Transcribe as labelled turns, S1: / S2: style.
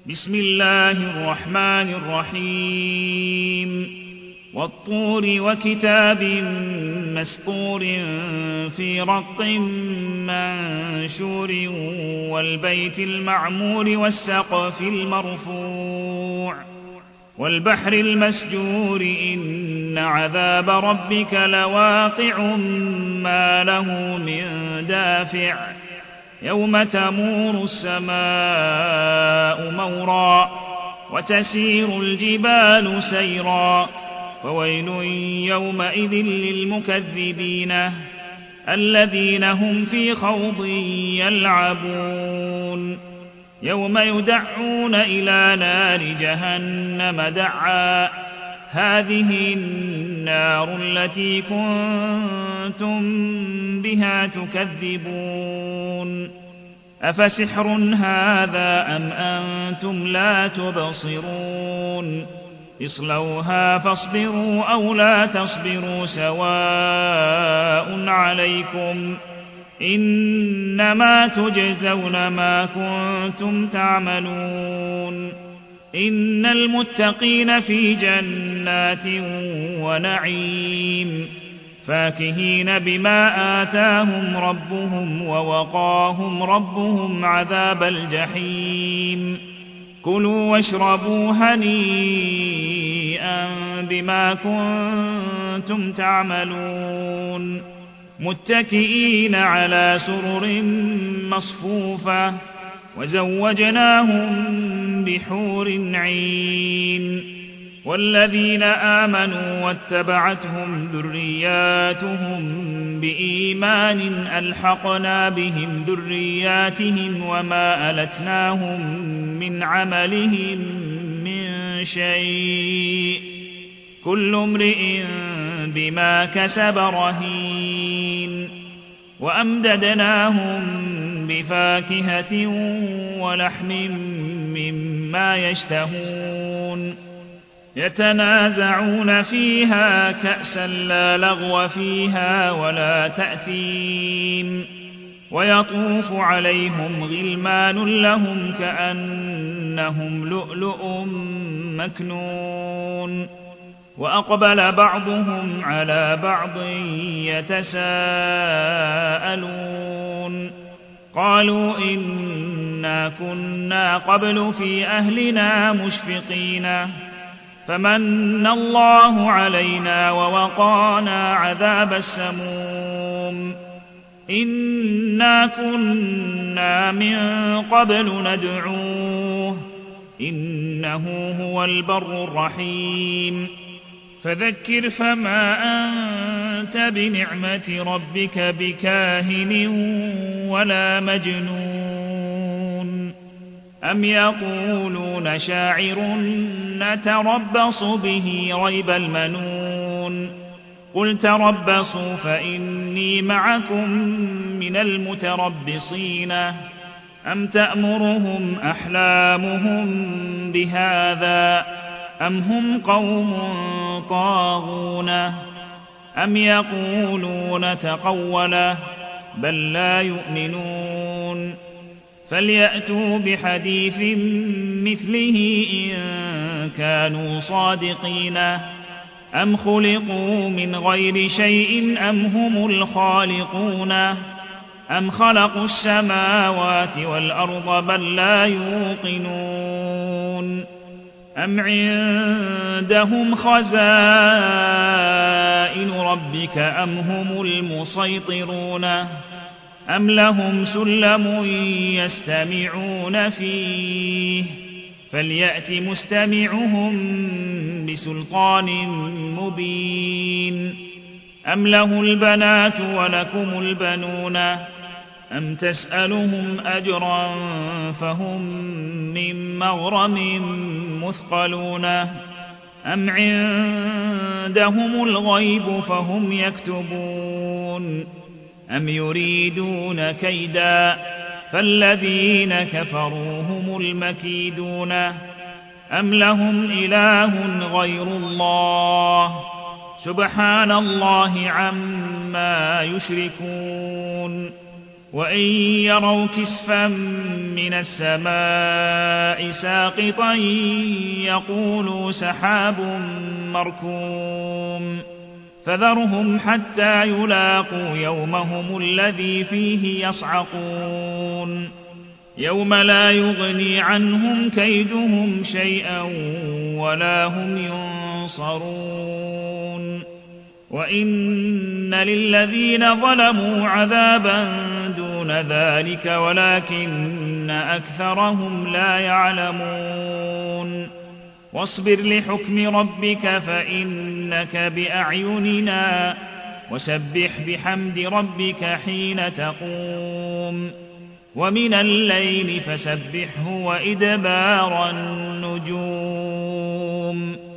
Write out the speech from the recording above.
S1: بسم الله الرحمن الرحيم والطور وكتاب مسطور في رق منشور والبيت المعمور والسقف المرفوع والبحر المسجور إن عذاب ربك لواقع ما له من دافع يوم تمور السماء مورا وتسير الجبال سيرا فويل يومئذ للمكذبين الذين هم في خوض يلعبون يوم يدعون إلى نار جهنم دعا هذه النار التي كنتم بها تكذبون أفسحر هذا أم أنتم لا تبصرون اصلوها فاصبروا أو لا تصبروا سواء عليكم إنما تجزون ما كنتم تعملون إن المتقين في جنات ونعيم فاكهين بما آتاهم ربهم ووقاهم ربهم عذاب الجحيم كلوا واشربوا هنيئا بما كنتم تعملون متكئين على سرر مصفوفة وزوجناهم بحور عين والذين آمنوا واتبعتهم ذرياتهم بإيمان ألحقنا بهم ذرياتهم وما ألتناهم من عملهم من شيء كل امرئ بما كسب رهين وأمددناهم بفاكهة ولحم مما يشتهون يتنازعون فيها كأسا لا لغو فيها ولا تأثيم ويطوف عليهم غلمان لهم كأنهم لؤلؤ مكنون وأقبل بعضهم على بعض يتساءلون قالوا إنا كنا قبل في أهلنا مشفقين فمن الله علينا ووقانا عذاب السموم إنا كنا من قبل ندعوه إنه هو البر الرحيم فذكر فما أنت بنعمة ربك بكاهن ولا مجنون أم يقولون شاعر نتربص به ريب المنون قل تربصوا فإني معكم من المتربصين أم تأمرهم أحلامهم بهذا أم هم قوم طاغون أم يقولون تقوله بل لا يؤمنون فليأتوا بحديث مثله إن كانوا صادقين أم خلقوا من غير شيء أم هم الخالقون أم خلقوا السماوات والأرض بل لا يوقنون أم عندهم خزائن ربك أم هم المسيطرون أم لهم سلم يستمعون فيه فليأت مستمعهم بسلطان مبين أم له البنات ولكم البنون أم تسألهم أجرا فهم من مغرم مثقلون أم عندهم الغيب فهم يكتبون أم يريدون كيدا فالذين كفروا هم المكيدون أم لهم إله غير الله سبحان الله عما يشركون وإن يروا كسفا من السماء ساقطا يقولوا سحاب مركوم فذرهم حتى يلاقوا يومهم الذي فيه يصعقون يوم لا يغني عنهم كيدهم شيئا ولا هم ينصرون وإن للذين ظلموا عذابا دون ذلك ولكن أكثرهم لا يعلمون واصبر لحكم ربك فإنك بأعيننا وسبح بحمد ربك حين تقوم ومن الليل فسبحه وإدبار النجوم